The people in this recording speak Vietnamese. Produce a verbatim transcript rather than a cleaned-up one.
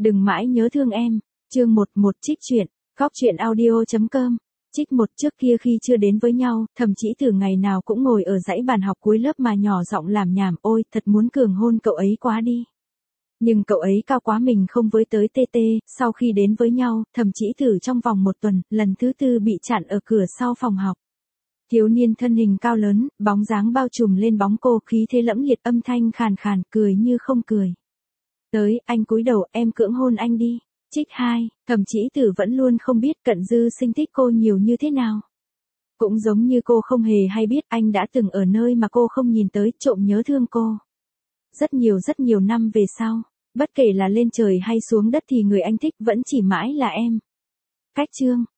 Đừng mãi nhớ thương em. Chương một một trích truyện, góc truyện audio chấm com. Trích một trước kia khi chưa đến với nhau, Thẩm Chí Tử ngày nào cũng ngồi ở dãy bàn học cuối lớp mà nhỏ giọng làm nhảm, ôi, thật muốn cường hôn cậu ấy quá đi. Nhưng cậu ấy cao quá mình không với tới tê tê, sau khi đến với nhau, Thẩm Chí Tử trong vòng một tuần, lần thứ tư bị chặn ở cửa sau phòng học. Thiếu niên thân hình cao lớn, bóng dáng bao trùm lên bóng cô, khí thế lẫm liệt, âm thanh khàn khàn, cười như không cười. Tới, anh cúi đầu, em cưỡng hôn anh đi. Trích hai, Thẩm Chí Tử vẫn luôn không biết Cận Dư Sinh thích cô nhiều như thế nào. Cũng giống như cô không hề hay biết anh đã từng ở nơi mà cô không nhìn tới, trộm nhớ thương cô. Rất nhiều rất nhiều năm về sau, bất kể là lên trời hay xuống đất thì người anh thích vẫn chỉ mãi là em. Cách chương.